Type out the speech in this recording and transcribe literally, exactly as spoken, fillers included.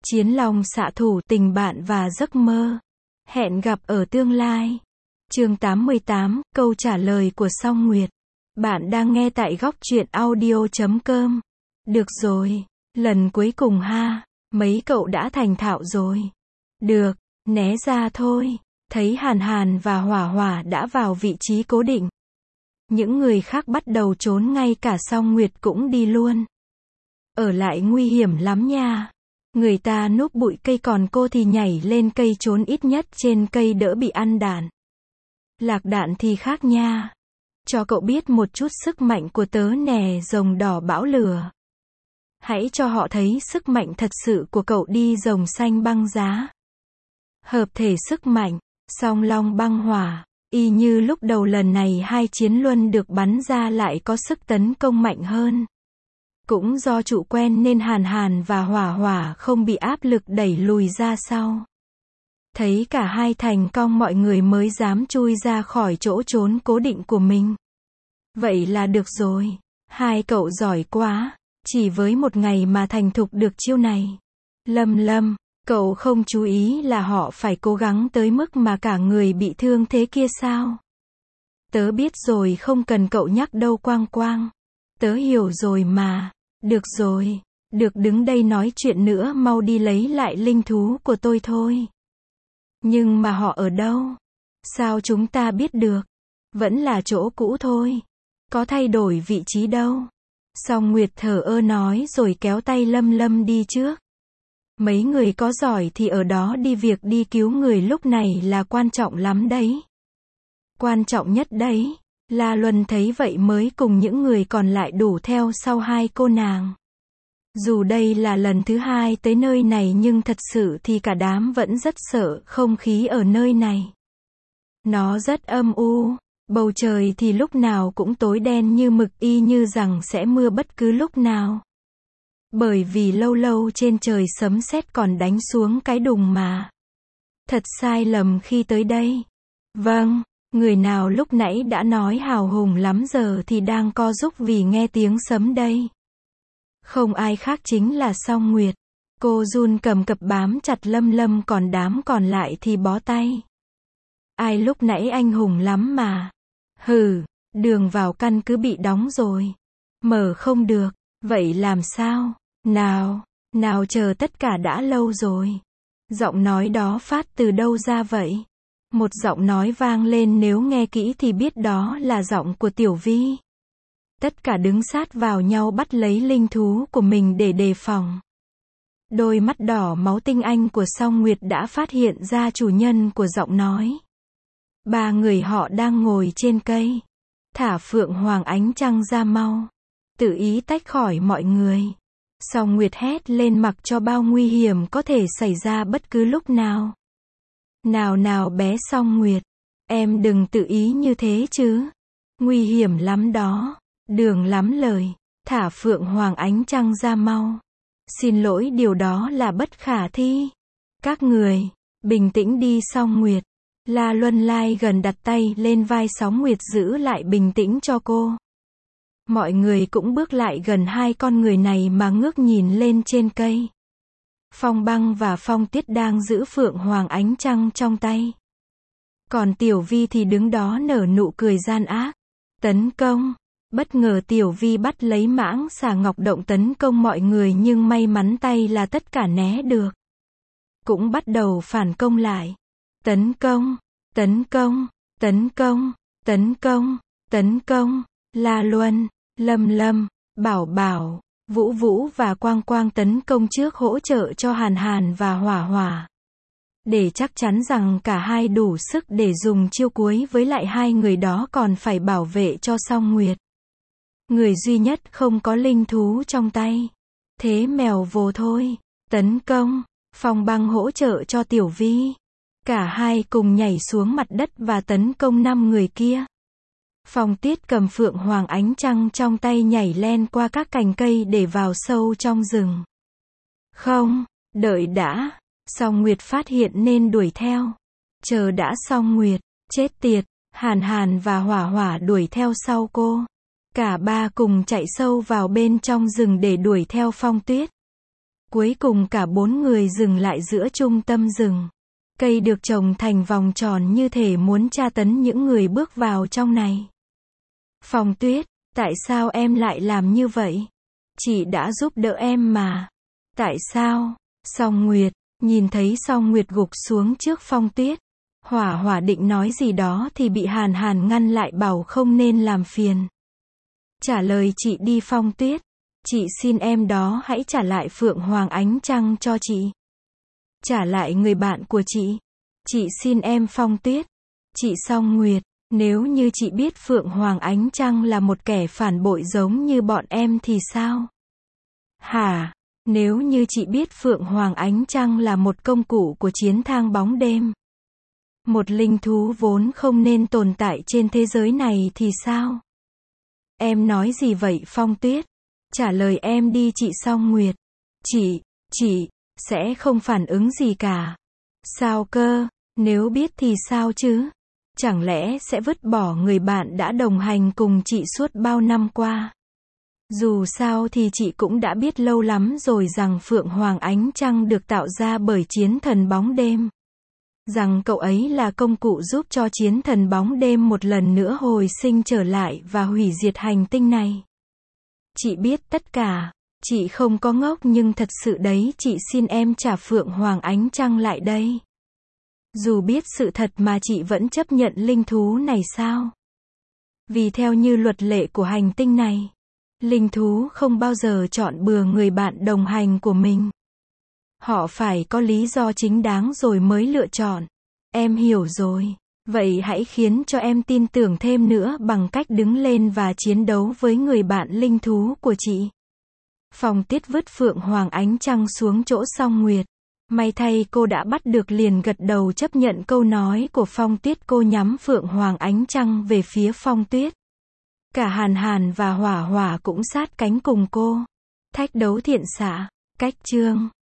Chiến long xạ thủ, tình bạn và giấc mơ. Hẹn gặp ở tương lai. Chương tám mươi tám, câu trả lời của Song Nguyệt. Bạn đang nghe tại góc truyện audio chấm com. Được rồi, lần cuối cùng ha, mấy cậu đã thành thạo rồi. Được, né ra thôi. Thấy Hàn Hàn và Hỏa Hỏa đã vào vị trí cố định. Những người khác bắt đầu trốn, ngay cả Song Nguyệt cũng đi luôn. Ở lại nguy hiểm lắm nha. Người ta núp bụi cây còn cô thì nhảy lên cây trốn, ít nhất trên cây đỡ bị ăn đạn. Lạc đạn thì khác nha. Cho cậu biết một chút sức mạnh của tớ nè, rồng đỏ bão lửa. Hãy cho họ thấy sức mạnh thật sự của cậu đi, rồng xanh băng giá. Hợp thể sức mạnh, song long băng hỏa. Y như lúc đầu, lần này hai chiến luân được bắn ra lại có sức tấn công mạnh hơn. Cũng do trụ quen nên Hàn Hàn và Hỏa Hỏa không bị áp lực đẩy lùi ra sau. Thấy cả hai thành công, mọi người mới dám chui ra khỏi chỗ trốn cố định của mình. Vậy là được rồi. Hai cậu giỏi quá. Chỉ với một ngày mà thành thục được chiêu này. Lâm Lâm, cậu không chú ý là họ phải cố gắng tới mức mà cả người bị thương thế kia sao? Tớ biết rồi, không cần cậu nhắc đâu Quang Quang. Tớ hiểu rồi mà. Được rồi, được, đứng đây nói chuyện nữa, mau đi lấy lại linh thú của tôi thôi. Nhưng mà họ ở đâu? Sao chúng ta biết được? Vẫn là chỗ cũ thôi. Có thay đổi vị trí đâu. Song Nguyệt thở ơ nói rồi kéo tay Lâm Lâm đi trước. Mấy người có giỏi thì ở đó đi, việc đi cứu người lúc này là quan trọng lắm đấy. Quan trọng nhất đấy. La Luân thấy vậy mới cùng những người còn lại đuổi theo sau hai cô nàng. Dù đây là lần thứ hai tới nơi này nhưng thật sự thì cả đám vẫn rất sợ không khí ở nơi này. Nó rất âm u, bầu trời thì lúc nào cũng tối đen như mực, y như rằng sẽ mưa bất cứ lúc nào. Bởi vì lâu lâu trên trời sấm sét còn đánh xuống cái đùng mà. Thật sai lầm khi tới đây. Vâng. Người nào lúc nãy đã nói hào hùng lắm giờ thì đang co rúm vì nghe tiếng sấm đây. Không ai khác chính là Song Nguyệt. Cô run cầm cập bám chặt Lâm Lâm, còn đám còn lại thì bó tay. Ai lúc nãy anh hùng lắm mà. Hừ, đường vào căn cứ bị đóng rồi. Mở không được. Vậy làm sao? Nào, nào chờ tất cả đã lâu rồi. Giọng nói đó phát từ đâu ra vậy? Một giọng nói vang lên, nếu nghe kỹ thì biết đó là giọng của Tiểu Vi. Tất cả đứng sát vào nhau bắt lấy linh thú của mình để đề phòng. Đôi mắt đỏ máu tinh anh của Song Nguyệt đã phát hiện ra chủ nhân của giọng nói. Ba người họ đang ngồi trên cây. Thả Phượng Hoàng ánh trăng ra mau. Tự ý tách khỏi mọi người. Song Nguyệt hét lên, mặc cho bao nguy hiểm có thể xảy ra bất cứ lúc nào. Nào nào bé Song Nguyệt, em đừng tự ý như thế chứ. Nguy hiểm lắm đó. Đường lắm lời. Thả Phượng Hoàng ánh trăng ra mau. Xin lỗi, điều đó là bất khả thi. Các người, bình tĩnh đi Song Nguyệt. La Luân lai gần đặt tay lên vai Song Nguyệt giữ lại bình tĩnh cho cô. Mọi người cũng bước lại gần hai con người này mà ngước nhìn lên trên cây. Phong Băng và Phong Tiết đang giữ Phượng Hoàng ánh trăng trong tay. Còn Tiểu Vi thì đứng đó nở nụ cười gian ác. Tấn công. Bất ngờ Tiểu Vi bắt lấy mãng xà ngọc động tấn công mọi người, nhưng may mắn tay là tất cả né được. Cũng bắt đầu phản công lại. Tấn công, tấn công, tấn công, tấn công, tấn công. La Luân, Lâm Lâm, Bảo Bảo, Vũ Vũ và Quang Quang tấn công trước, hỗ trợ cho Hàn Hàn và Hỏa Hỏa. Để chắc chắn rằng cả hai đủ sức để dùng chiêu cuối, với lại hai người đó còn phải bảo vệ cho Song Nguyệt. Người duy nhất không có linh thú trong tay. Thế mèo vồ thôi. Tấn công. Phong Băng hỗ trợ cho Tiểu Vi. Cả hai cùng nhảy xuống mặt đất và tấn công năm người kia. Phong Tiết cầm Phượng Hoàng ánh trăng trong tay nhảy len qua các cành cây để vào sâu trong rừng. Không, đợi đã. Song Nguyệt phát hiện nên đuổi theo. Chờ đã Song Nguyệt, chết tiệt. Hàn Hàn và Hỏa Hỏa đuổi theo sau cô. Cả ba cùng chạy sâu vào bên trong rừng để đuổi theo Phong Tuyết. Cuối cùng cả bốn người dừng lại giữa trung tâm rừng. Cây được trồng thành vòng tròn như thể muốn tra tấn những người bước vào trong này. Phong Tuyết, tại sao em lại làm như vậy? Chị đã giúp đỡ em mà. Tại sao? Song Nguyệt, nhìn thấy Song Nguyệt gục xuống trước Phong Tuyết. Hỏa Hỏa định nói gì đó thì bị Hàn Hàn ngăn lại bảo không nên làm phiền. Trả lời chị đi Phong Tuyết. Chị xin em đó hãy trả lại Phượng Hoàng Ánh Trăng cho chị. Trả lại người bạn của chị. Chị xin em Phong Tuyết. Chị Song Nguyệt, nếu như chị biết Phượng Hoàng Ánh Trăng là một kẻ phản bội giống như bọn em thì sao? Hả? Nếu như chị biết Phượng Hoàng Ánh Trăng là một công cụ của chiến thang bóng đêm. Một linh thú vốn không nên tồn tại trên thế giới này thì sao? Em nói gì vậy Phong Tuyết? Trả lời em đi chị Song Nguyệt. Chị, chị, sẽ không phản ứng gì cả. Sao cơ? Nếu biết thì sao chứ? Chẳng lẽ sẽ vứt bỏ người bạn đã đồng hành cùng chị suốt bao năm qua? Dù sao thì chị cũng đã biết lâu lắm rồi rằng Phượng Hoàng Ánh Trăng được tạo ra bởi chiến thần bóng đêm. Rằng cậu ấy là công cụ giúp cho chiến thần bóng đêm một lần nữa hồi sinh trở lại và hủy diệt hành tinh này. Chị biết tất cả. Chị không có ngốc nhưng thật sự đấy chị xin em trả Phượng Hoàng Ánh Trăng lại đây. Dù biết sự thật mà chị vẫn chấp nhận linh thú này sao? Vì theo như luật lệ của hành tinh này, linh thú không bao giờ chọn bừa người bạn đồng hành của mình. Họ phải có lý do chính đáng rồi mới lựa chọn. Em hiểu rồi. Vậy hãy khiến cho em tin tưởng thêm nữa bằng cách đứng lên và chiến đấu với người bạn linh thú của chị. Phong Tuyết vứt Phượng Hoàng Ánh Trăng xuống chỗ Song Nguyệt. May thay cô đã bắt được liền gật đầu chấp nhận câu nói của Phong Tuyết. Cô nhắm Phượng Hoàng Ánh Trăng về phía Phong Tuyết. Cả Hàn Hàn và Hỏa Hỏa cũng sát cánh cùng cô. Thách đấu thiện xạ. Cách chương